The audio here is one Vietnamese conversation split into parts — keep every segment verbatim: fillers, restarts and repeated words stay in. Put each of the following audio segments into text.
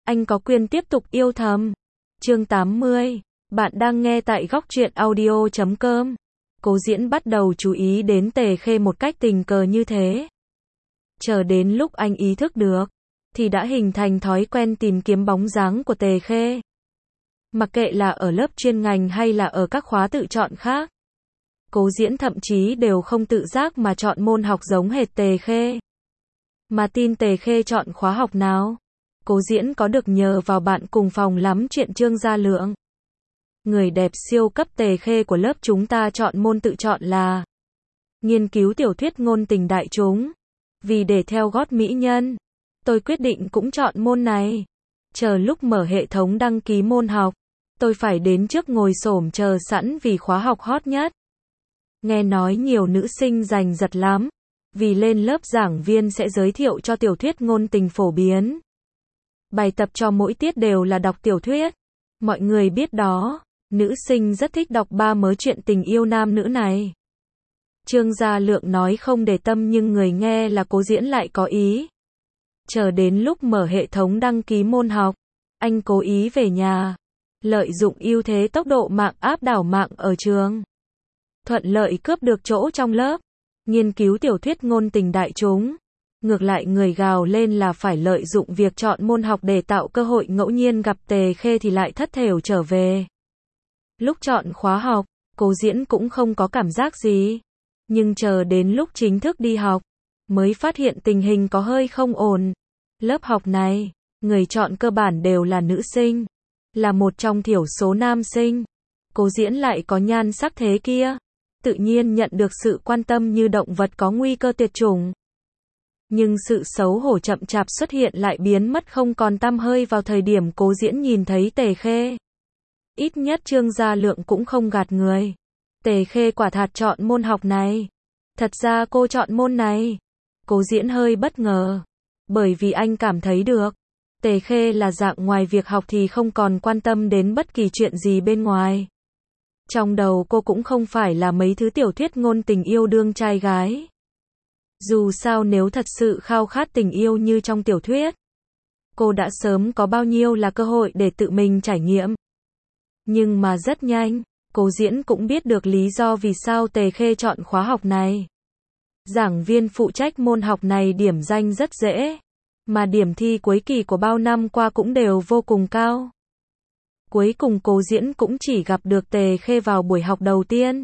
anh có quyền tiếp tục yêu thầm. Chương tám mươi. Bạn đang nghe tại góc truyện audio chấm com. Cố Diễn bắt đầu chú ý đến Tề Khê một cách tình cờ như thế. Chờ đến lúc anh ý thức được, thì đã hình thành thói quen tìm kiếm bóng dáng của Tề Khê. Mặc kệ là ở lớp chuyên ngành hay là ở các khóa tự chọn khác. Cố Diễn thậm chí đều không tự giác mà chọn môn học giống hệt Tề Khê. Mà tin Tề Khê chọn khóa học nào? Cố Diễn có được nhờ vào bạn cùng phòng lắm chuyện Trương Gia Lượng. Người đẹp siêu cấp Tề Khê của lớp chúng ta chọn môn tự chọn là nghiên cứu tiểu thuyết ngôn tình đại chúng. Vì để theo gót mỹ nhân, tôi quyết định cũng chọn môn này. Chờ lúc mở hệ thống đăng ký môn học, tôi phải đến trước ngồi xổm chờ sẵn vì khóa học hot nhất. Nghe nói nhiều nữ sinh giành giật lắm, vì lên lớp giảng viên sẽ giới thiệu cho tiểu thuyết ngôn tình phổ biến. Bài tập cho mỗi tiết đều là đọc tiểu thuyết. Mọi người biết đó, nữ sinh rất thích đọc ba mớ chuyện tình yêu nam nữ này. Trương Gia Lượng nói không để tâm nhưng người nghe là Cố Diễn lại có ý. Chờ đến lúc mở hệ thống đăng ký môn học, anh cố ý về nhà, lợi dụng ưu thế tốc độ mạng áp đảo mạng ở trường. Thuận lợi cướp được chỗ trong lớp, nghiên cứu tiểu thuyết ngôn tình đại chúng. Ngược lại người gào lên là phải lợi dụng việc chọn môn học để tạo cơ hội ngẫu nhiên gặp Tề Khê thì lại thất thểu trở về. Lúc chọn khóa học, Cố Diễn cũng không có cảm giác gì. Nhưng chờ đến lúc chính thức đi học, mới phát hiện tình hình có hơi không ổn. Lớp học này, người chọn cơ bản đều là nữ sinh. Là một trong thiểu số nam sinh. Cố Diễn lại có nhan sắc thế kia. Tự nhiên nhận được sự quan tâm như động vật có nguy cơ tuyệt chủng. Nhưng sự xấu hổ chậm chạp xuất hiện lại biến mất không còn tăm hơi vào thời điểm Cố Diễn nhìn thấy Tề Khê. Ít nhất Trương Gia Lượng cũng không gạt người. Tề Khê quả thật chọn môn học này. Thật ra cô chọn môn này. Cố Diễn hơi bất ngờ. Bởi vì anh cảm thấy được. Tề Khê là dạng ngoài việc học thì không còn quan tâm đến bất kỳ chuyện gì bên ngoài. Trong đầu cô cũng không phải là mấy thứ tiểu thuyết ngôn tình yêu đương trai gái. Dù sao nếu thật sự khao khát tình yêu như trong tiểu thuyết, cô đã sớm có bao nhiêu là cơ hội để tự mình trải nghiệm. Nhưng mà rất nhanh, Cố Diễn cũng biết được lý do vì sao Tề Khê chọn khóa học này. Giảng viên phụ trách môn học này điểm danh rất dễ, mà điểm thi cuối kỳ của bao năm qua cũng đều vô cùng cao. Cuối cùng Cố Diễn cũng chỉ gặp được Tề Khê vào buổi học đầu tiên.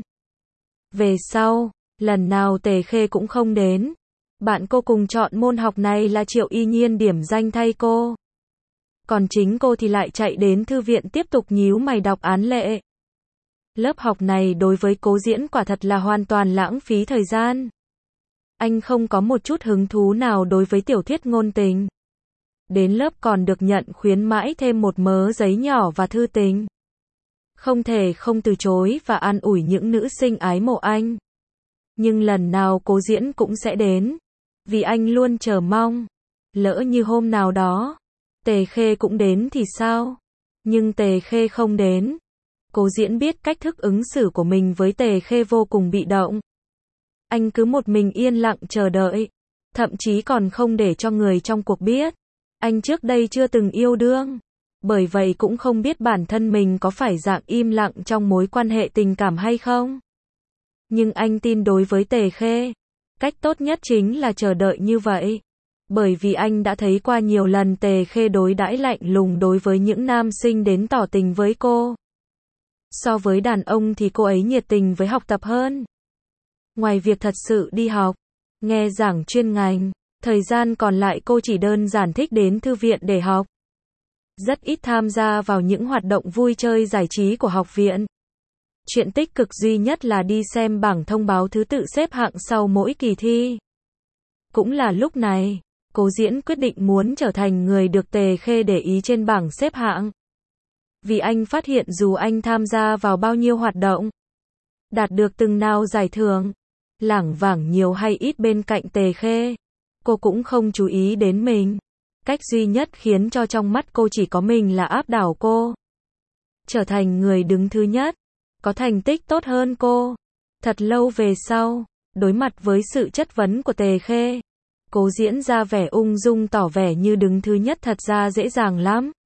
Về sau, lần nào Tề Khê cũng không đến. Bạn cô cùng chọn môn học này là Triệu Y Nhiên điểm danh thay cô. Còn chính cô thì lại chạy đến thư viện tiếp tục nhíu mày đọc án lệ. Lớp học này đối với Cố Diễn quả thật là hoàn toàn lãng phí thời gian. Anh không có một chút hứng thú nào đối với tiểu thuyết ngôn tình. Đến lớp còn được nhận khuyến mãi thêm một mớ giấy nhỏ và thư tình. Không thể không từ chối và an ủi những nữ sinh ái mộ anh. Nhưng lần nào Cố Diễn cũng sẽ đến. Vì anh luôn chờ mong. Lỡ như hôm nào đó, Tề Khê cũng đến thì sao? Nhưng Tề Khê không đến. Cố Diễn biết cách thức ứng xử của mình với Tề Khê vô cùng bị động. Anh cứ một mình yên lặng chờ đợi. Thậm chí còn không để cho người trong cuộc biết. Anh trước đây chưa từng yêu đương. Bởi vậy cũng không biết bản thân mình có phải dạng im lặng trong mối quan hệ tình cảm hay không. Nhưng anh tin đối với Tề Khê, cách tốt nhất chính là chờ đợi như vậy. Bởi vì anh đã thấy qua nhiều lần Tề Khê đối đãi lạnh lùng đối với những nam sinh đến tỏ tình với cô. So với đàn ông thì cô ấy nhiệt tình với học tập hơn. Ngoài việc thật sự đi học, nghe giảng chuyên ngành, thời gian còn lại cô chỉ đơn giản thích đến thư viện để học. Rất ít tham gia vào những hoạt động vui chơi giải trí của học viện. Chuyện tích cực duy nhất là đi xem bảng thông báo thứ tự xếp hạng sau mỗi kỳ thi. Cũng là lúc này, Cố Diễn quyết định muốn trở thành người được Tề Khê để ý trên bảng xếp hạng. Vì anh phát hiện dù anh tham gia vào bao nhiêu hoạt động, đạt được từng nào giải thưởng, lảng vảng nhiều hay ít bên cạnh Tề Khê, cô cũng không chú ý đến mình. Cách duy nhất khiến cho trong mắt cô chỉ có mình là áp đảo cô. Trở thành người đứng thứ nhất, có thành tích tốt hơn cô. Thật lâu về sau, đối mặt với sự chất vấn của Tề Khê, Cố Diễn ra vẻ ung dung tỏ vẻ như đứng thứ nhất thật ra dễ dàng lắm.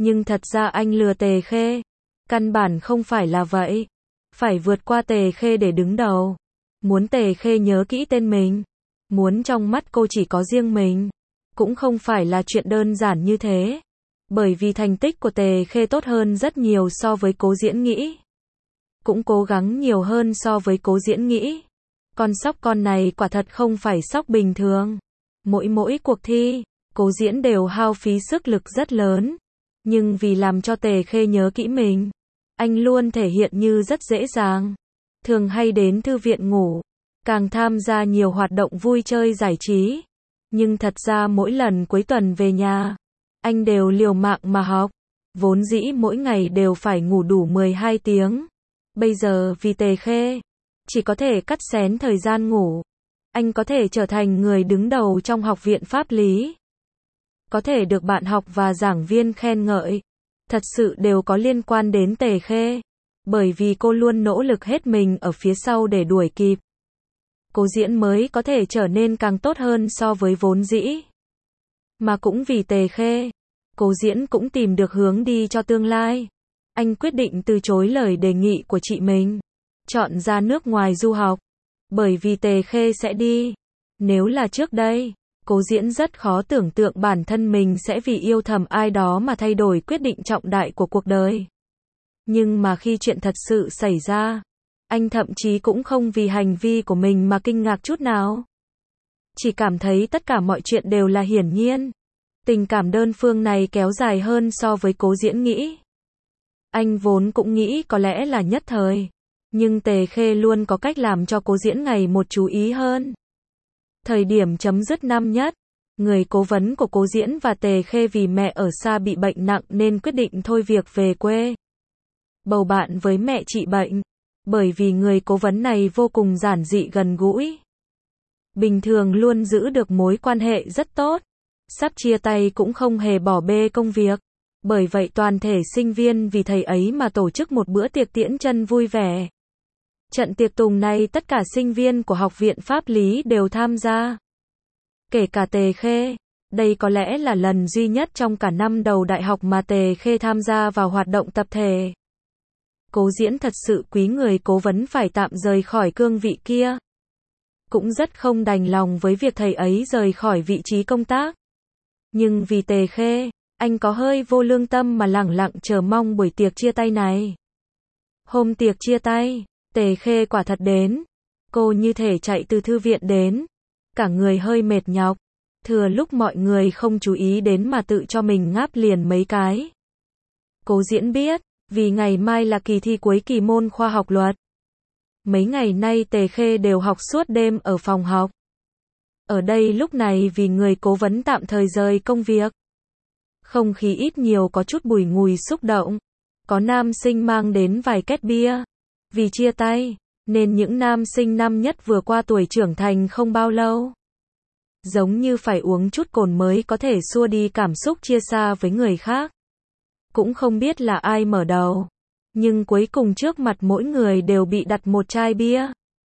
Nhưng thật ra anh lừa Tề Khê. Căn bản không phải là vậy. Phải vượt qua Tề Khê để đứng đầu. Muốn Tề Khê nhớ kỹ tên mình. Muốn trong mắt cô chỉ có riêng mình. Cũng không phải là chuyện đơn giản như thế. Bởi vì thành tích của Tề Khê tốt hơn rất nhiều so với Cố Diễn nghĩ. Cũng cố gắng nhiều hơn so với Cố Diễn nghĩ. Con sóc con này quả thật không phải sóc bình thường. Mỗi mỗi cuộc thi, Cố Diễn đều hao phí sức lực rất lớn. Nhưng vì làm cho Tề Khê nhớ kỹ mình, anh luôn thể hiện như rất dễ dàng. Thường hay đến thư viện ngủ, càng tham gia nhiều hoạt động vui chơi giải trí. Nhưng thật ra mỗi lần cuối tuần về nhà, anh đều liều mạng mà học. Vốn dĩ mỗi ngày đều phải ngủ đủ mười hai tiếng. Bây giờ vì Tề Khê, chỉ có thể cắt xén thời gian ngủ. Anh có thể trở thành người đứng đầu trong học viện pháp lý. Có thể được bạn học và giảng viên khen ngợi. Thật sự đều có liên quan đến Tề Khê. Bởi vì cô luôn nỗ lực hết mình ở phía sau để đuổi kịp. Cố Diễn mới có thể trở nên càng tốt hơn so với vốn dĩ. Mà cũng vì Tề Khê, Cố Diễn cũng tìm được hướng đi cho tương lai. Anh quyết định từ chối lời đề nghị của chị mình, chọn ra nước ngoài du học. Bởi vì Tề Khê sẽ đi. Nếu là trước đây, Cố Diễn rất khó tưởng tượng bản thân mình sẽ vì yêu thầm ai đó mà thay đổi quyết định trọng đại của cuộc đời. Nhưng mà khi chuyện thật sự xảy ra, anh thậm chí cũng không vì hành vi của mình mà kinh ngạc chút nào. Chỉ cảm thấy tất cả mọi chuyện đều là hiển nhiên. Tình cảm đơn phương này kéo dài hơn so với Cố Diễn nghĩ. Anh vốn cũng nghĩ có lẽ là nhất thời. Nhưng Tề Khê luôn có cách làm cho Cố Diễn ngày một chú ý hơn. Thời điểm chấm dứt năm nhất, người cố vấn của Cố Diễn và Tề Khê vì mẹ ở xa bị bệnh nặng nên quyết định thôi việc về quê. Bầu bạn với mẹ trị bệnh. Bởi vì người cố vấn này vô cùng giản dị gần gũi. Bình thường luôn giữ được mối quan hệ rất tốt. Sắp chia tay cũng không hề bỏ bê công việc. Bởi vậy toàn thể sinh viên vì thầy ấy mà tổ chức một bữa tiệc tiễn chân vui vẻ. Trận tiệc tùng này tất cả sinh viên của Học viện Pháp lý đều tham gia. Kể cả Tề Khê. Đây có lẽ là lần duy nhất trong cả năm đầu đại học mà Tề Khê tham gia vào hoạt động tập thể. Cố Diễn thật sự quý người cố vấn phải tạm rời khỏi cương vị kia. Cũng rất không đành lòng với việc thầy ấy rời khỏi vị trí công tác. Nhưng vì Tề Khê, anh có hơi vô lương tâm mà lẳng lặng chờ mong buổi tiệc chia tay này. Hôm tiệc chia tay, Tề Khê quả thật đến. Cô như thể chạy từ thư viện đến. Cả người hơi mệt nhọc. Thừa lúc mọi người không chú ý đến mà tự cho mình ngáp liền mấy cái. Cố Diễn biết, vì ngày mai là kỳ thi cuối kỳ môn khoa học luật. Mấy ngày nay Tề Khê đều học suốt đêm ở phòng học. Ở đây lúc này vì người cố vấn tạm thời rời công việc. Không khí ít nhiều có chút bùi ngùi xúc động. Có nam sinh mang đến vài két bia. Vì chia tay, nên những nam sinh năm nhất vừa qua tuổi trưởng thành không bao lâu. Giống như phải uống chút cồn mới có thể xua đi cảm xúc chia xa với người khác. Cũng không biết là ai mở đầu. Nhưng cuối cùng trước mặt mỗi người đều bị đặt một chai bia.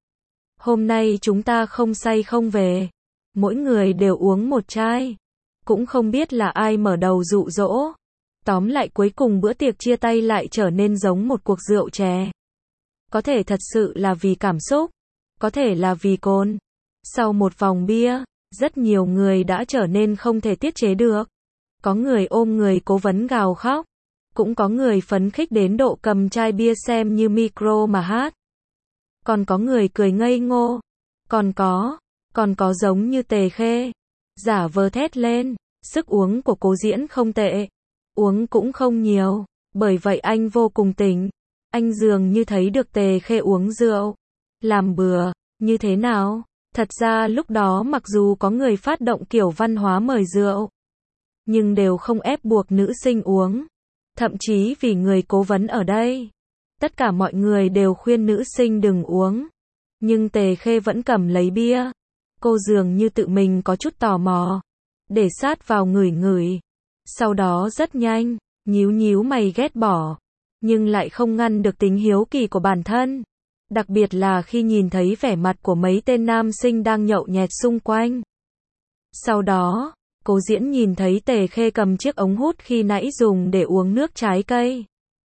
Hôm nay chúng ta không say không về. Mỗi người đều uống một chai. Cũng không biết là ai mở đầu dụ dỗ. Tóm lại cuối cùng bữa tiệc chia tay lại trở nên giống một cuộc rượu chè. Có thể thật sự là vì cảm xúc. Có thể là vì cồn. Sau một vòng bia, rất nhiều người đã trở nên không thể tiết chế được. Có người ôm người cố vấn gào khóc. Cũng có người phấn khích đến độ cầm chai bia xem như micro mà hát. Còn có người cười ngây ngô. Còn có, còn có giống như Tề Khê. Giả vờ thét lên. Sức uống của Cố Diễn không tệ. Uống cũng không nhiều. Bởi vậy anh vô cùng tỉnh. Anh dường như thấy được Tề Khê uống rượu. Làm bừa, như thế nào? Thật ra lúc đó mặc dù có người phát động kiểu văn hóa mời rượu. Nhưng đều không ép buộc nữ sinh uống. Thậm chí vì người cố vấn ở đây. Tất cả mọi người đều khuyên nữ sinh đừng uống. Nhưng Tề Khê vẫn cầm lấy bia. Cô dường như tự mình có chút tò mò. Để sát vào ngửi ngửi. Sau đó rất nhanh, nhíu nhíu mày ghét bỏ. Nhưng lại không ngăn được tính hiếu kỳ của bản thân. Đặc biệt là khi nhìn thấy vẻ mặt của mấy tên nam sinh đang nhậu nhẹt xung quanh. Sau đó, Cố Diễn nhìn thấy Tề Khê cầm chiếc ống hút khi nãy dùng để uống nước trái cây.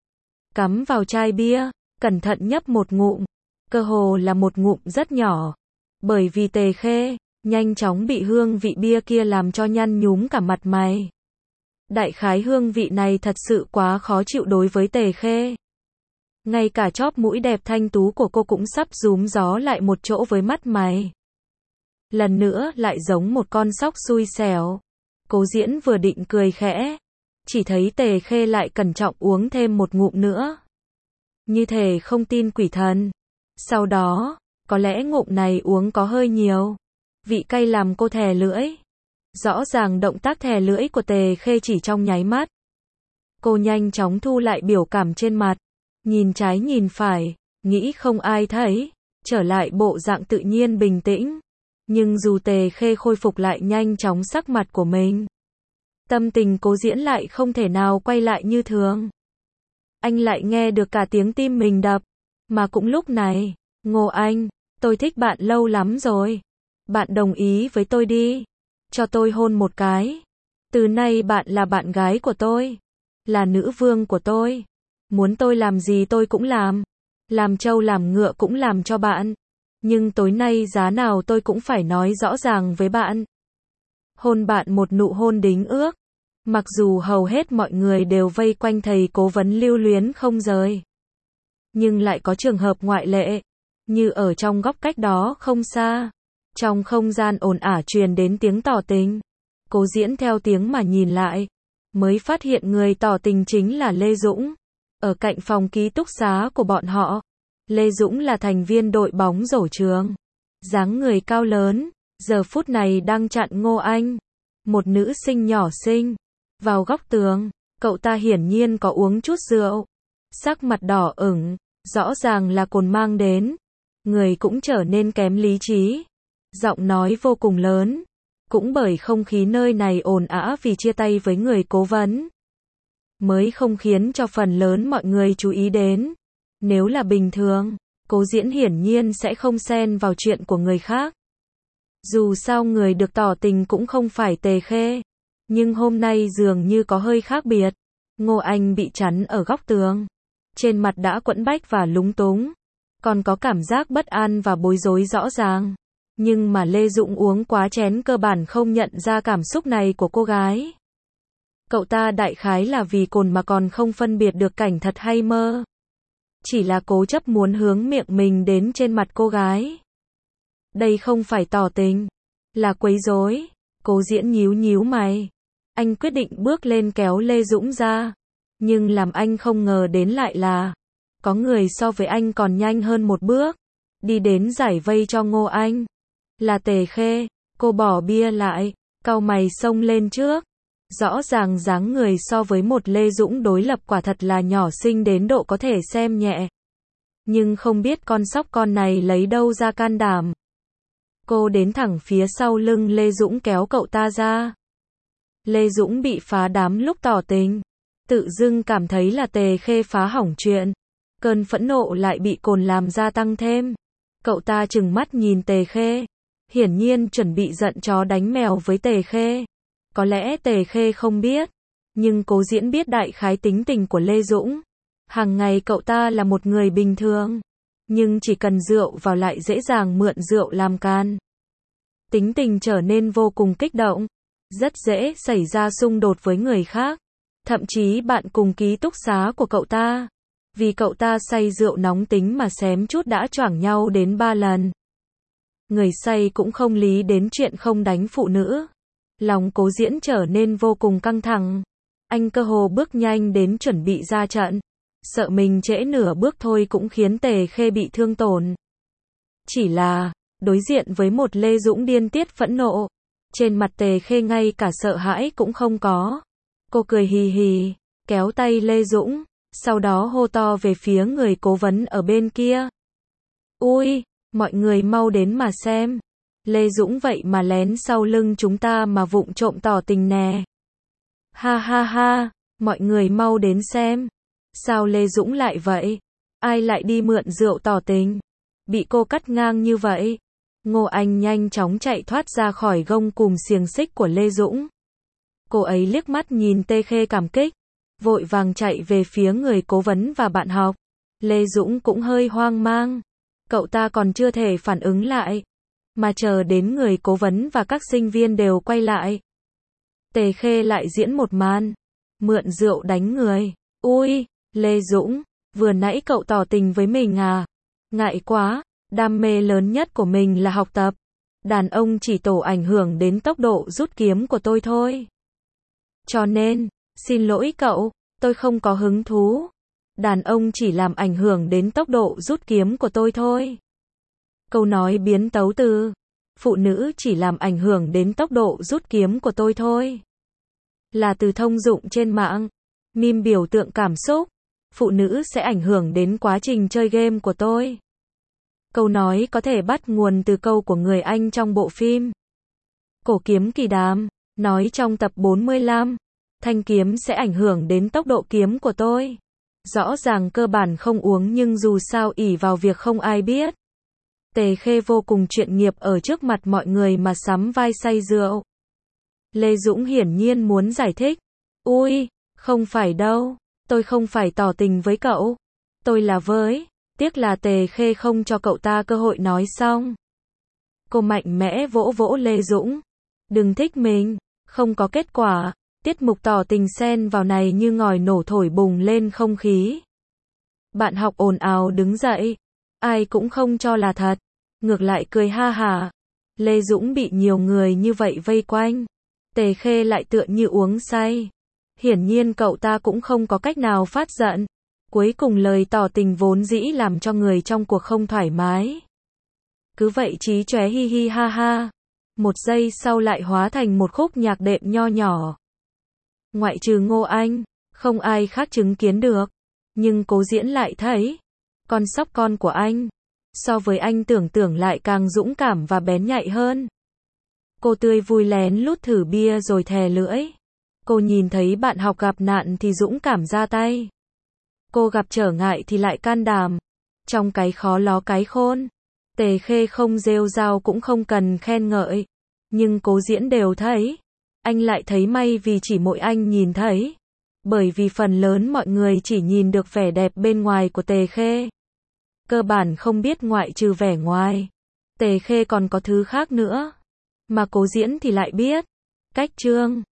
Cắm vào chai bia, cẩn thận nhấp một ngụm. Cơ hồ là một ngụm rất nhỏ. Bởi vì Tề Khê nhanh chóng bị hương vị bia kia làm cho nhăn nhúm cả mặt mày. Đại khái hương vị này thật sự quá khó chịu đối với Tề Khê. Ngay cả chóp mũi đẹp thanh tú của cô cũng sắp rúm gió lại một chỗ với mắt mày. Lần nữa lại giống một con sóc xui xẻo. Cố Diễn vừa định cười khẽ, chỉ thấy Tề Khê lại cẩn trọng uống thêm một ngụm nữa. Như thể không tin quỷ thần. Sau đó, có lẽ ngụm này uống có hơi nhiều. Vị cay làm cô thè lưỡi. Rõ ràng động tác thè lưỡi của Tề Khê chỉ trong nháy mắt. Cô nhanh chóng thu lại biểu cảm trên mặt. Nhìn trái nhìn phải, nghĩ không ai thấy. Trở lại bộ dạng tự nhiên bình tĩnh. Nhưng dù Tề Khê khôi phục lại nhanh chóng sắc mặt của mình, tâm tình Cố Diễn lại không thể nào quay lại như thường. Anh lại nghe được cả tiếng tim mình đập. Mà cũng lúc này, Ngô Anh, tôi thích bạn lâu lắm rồi. Bạn đồng ý với tôi đi. Cho tôi hôn một cái. Từ nay bạn là bạn gái của tôi. Là nữ vương của tôi. Muốn tôi làm gì tôi cũng làm. Làm trâu làm ngựa cũng làm cho bạn. Nhưng tối nay giá nào tôi cũng phải nói rõ ràng với bạn. Hôn bạn một nụ hôn đính ước. Mặc dù hầu hết mọi người đều vây quanh thầy cố vấn lưu luyến không rời. Nhưng lại có trường hợp ngoại lệ. Như ở trong góc cách đó không xa. Trong không gian ồn ả truyền đến tiếng tỏ tình. Cố Diễn theo tiếng mà nhìn lại. Mới phát hiện người tỏ tình chính là Lê Dũng. Ở cạnh phòng ký túc xá của bọn họ. Lê Dũng là thành viên đội bóng rổ trường. Dáng người cao lớn. Giờ phút này đang chặn Ngô Anh. Một nữ sinh nhỏ xinh. Vào góc tường. Cậu ta hiển nhiên có uống chút rượu. Sắc mặt đỏ ửng. Rõ ràng là cồn mang đến. Người cũng trở nên kém lý trí. Giọng nói vô cùng lớn. Cũng bởi không khí nơi này ồn ào vì chia tay với người cố vấn. Mới không khiến cho phần lớn mọi người chú ý đến. Nếu là bình thường, Cố Diễn hiển nhiên sẽ không xen vào chuyện của người khác. Dù sao người được tỏ tình cũng không phải Tề Khê. Nhưng hôm nay dường như có hơi khác biệt. Ngô Anh bị chắn ở góc tường. Trên mặt đã quẫn bách và lúng túng. Còn có cảm giác bất an và bối rối rõ ràng. Nhưng mà Lê Dũng uống quá chén cơ bản không nhận ra cảm xúc này của cô gái. Cậu ta đại khái là vì cồn mà còn không phân biệt được cảnh thật hay mơ. Chỉ là cố chấp muốn hướng miệng mình đến trên mặt cô gái. Đây không phải tỏ tình, là quấy rối. Cố Diễn nhíu nhíu mày. Anh quyết định bước lên kéo Lê Dũng ra. Nhưng làm anh không ngờ đến lại là có người so với anh còn nhanh hơn một bước. Đi đến giải vây cho Ngô Anh. Là Tề Khê. Cô bỏ bia lại, cau mày xông lên trước. Rõ ràng dáng người so với một Lê Dũng đối lập quả thật là nhỏ xinh đến độ có thể xem nhẹ. Nhưng không biết con sóc con này lấy đâu ra can đảm. Cô đến thẳng phía sau lưng Lê Dũng kéo cậu ta ra. Lê Dũng bị phá đám lúc tỏ tình. Tự dưng cảm thấy là Tề Khê phá hỏng chuyện. Cơn phẫn nộ lại bị cồn làm gia tăng thêm. Cậu ta trừng mắt nhìn Tề Khê. Hiển nhiên chuẩn bị giận chó đánh mèo với Tề Khê. Có lẽ Tề Khê không biết. Nhưng Cố Diễn biết đại khái tính tình của Lê Dũng. Hàng ngày cậu ta là một người bình thường. Nhưng chỉ cần rượu vào lại dễ dàng mượn rượu làm can. Tính tình trở nên vô cùng kích động. Rất dễ xảy ra xung đột với người khác. Thậm chí bạn cùng ký túc xá của cậu ta. Vì cậu ta say rượu nóng tính mà xém chút đã choảng nhau đến ba lần. Người say cũng không lý đến chuyện không đánh phụ nữ. Lòng Cố Diễn trở nên vô cùng căng thẳng. Anh cơ hồ bước nhanh đến chuẩn bị ra trận. Sợ mình trễ nửa bước thôi cũng khiến Tề Khê bị thương tổn. Chỉ là, đối diện với một Lê Dũng điên tiết phẫn nộ. Trên mặt Tề Khê ngay cả sợ hãi cũng không có. Cô cười hì hì, kéo tay Lê Dũng. Sau đó hô to về phía người cố vấn ở bên kia. Ui, mọi người mau đến mà xem. Lê Dũng vậy mà lén sau lưng chúng ta mà vụng trộm tỏ tình nè. Ha ha ha, mọi người mau đến xem. Sao Lê Dũng lại vậy? Ai lại đi mượn rượu tỏ tình? Bị cô cắt ngang như vậy. Ngô Anh nhanh chóng chạy thoát ra khỏi gông cùm xiềng xích của Lê Dũng. Cô ấy liếc mắt nhìn Tề Khê cảm kích, vội vàng chạy về phía người cố vấn và bạn học. Lê Dũng cũng hơi hoang mang. Cậu ta còn chưa thể phản ứng lại, mà chờ đến người cố vấn và các sinh viên đều quay lại. Tề Khê lại diễn một màn, mượn rượu đánh người. Ui, Lê Dũng, vừa nãy cậu tỏ tình với mình à? Ngại quá, đam mê lớn nhất của mình là học tập. Đàn ông chỉ tổ ảnh hưởng đến tốc độ rút kiếm của tôi thôi. Cho nên, xin lỗi cậu, tôi không có hứng thú. Đàn ông chỉ làm ảnh hưởng đến tốc độ rút kiếm của tôi thôi. Câu nói biến tấu từ phụ nữ chỉ làm ảnh hưởng đến tốc độ rút kiếm của tôi thôi là từ thông dụng trên mạng. Meme biểu tượng cảm xúc. Phụ nữ sẽ ảnh hưởng đến quá trình chơi game của tôi. Câu nói có thể bắt nguồn từ câu của người Anh trong bộ phim Cổ kiếm kỳ đàm, nói trong tập bốn mươi lăm, thanh kiếm sẽ ảnh hưởng đến tốc độ kiếm của tôi. Rõ ràng cơ bản không uống nhưng dù sao ỷ vào việc không ai biết. Tề Khê vô cùng chuyên nghiệp ở trước mặt mọi người mà sắm vai say rượu. Lê Dũng hiển nhiên muốn giải thích. Ui, không phải đâu, tôi không phải tỏ tình với cậu. Tôi là với, tiếc là Tề Khê không cho cậu ta cơ hội nói xong. Cô mạnh mẽ vỗ vỗ Lê Dũng. Đừng thích mình, không có kết quả. Tiết mục tỏ tình xen vào này như ngòi nổ thổi bùng lên không khí. Bạn học ồn ào đứng dậy. Ai cũng không cho là thật. Ngược lại cười ha hả. Lê Dũng bị nhiều người như vậy vây quanh. Tề Khê lại tựa như uống say. Hiển nhiên cậu ta cũng không có cách nào phát giận. Cuối cùng lời tỏ tình vốn dĩ làm cho người trong cuộc không thoải mái. Cứ vậy chí chóe hi hi ha ha. Một giây sau lại hóa thành một khúc nhạc đệm nho nhỏ. Ngoại trừ Ngô Anh, không ai khác chứng kiến được. Nhưng Cố Diễn lại thấy, con sóc con của anh, so với anh tưởng tưởng lại càng dũng cảm và bén nhạy hơn. Cô tươi vui lén lút thử bia rồi thè lưỡi. Cô nhìn thấy bạn học gặp nạn thì dũng cảm ra tay. Cô gặp trở ngại thì lại can đảm. Trong cái khó ló cái khôn. Tề Khê không rêu rao cũng không cần khen ngợi. Nhưng Cố Diễn đều thấy. Anh lại thấy may vì chỉ mỗi anh nhìn thấy. Bởi vì phần lớn mọi người chỉ nhìn được vẻ đẹp bên ngoài của Tề Khê. Cơ bản không biết ngoại trừ vẻ ngoài, Tề Khê còn có thứ khác nữa. Mà Cố Diễn thì lại biết. Cách trương.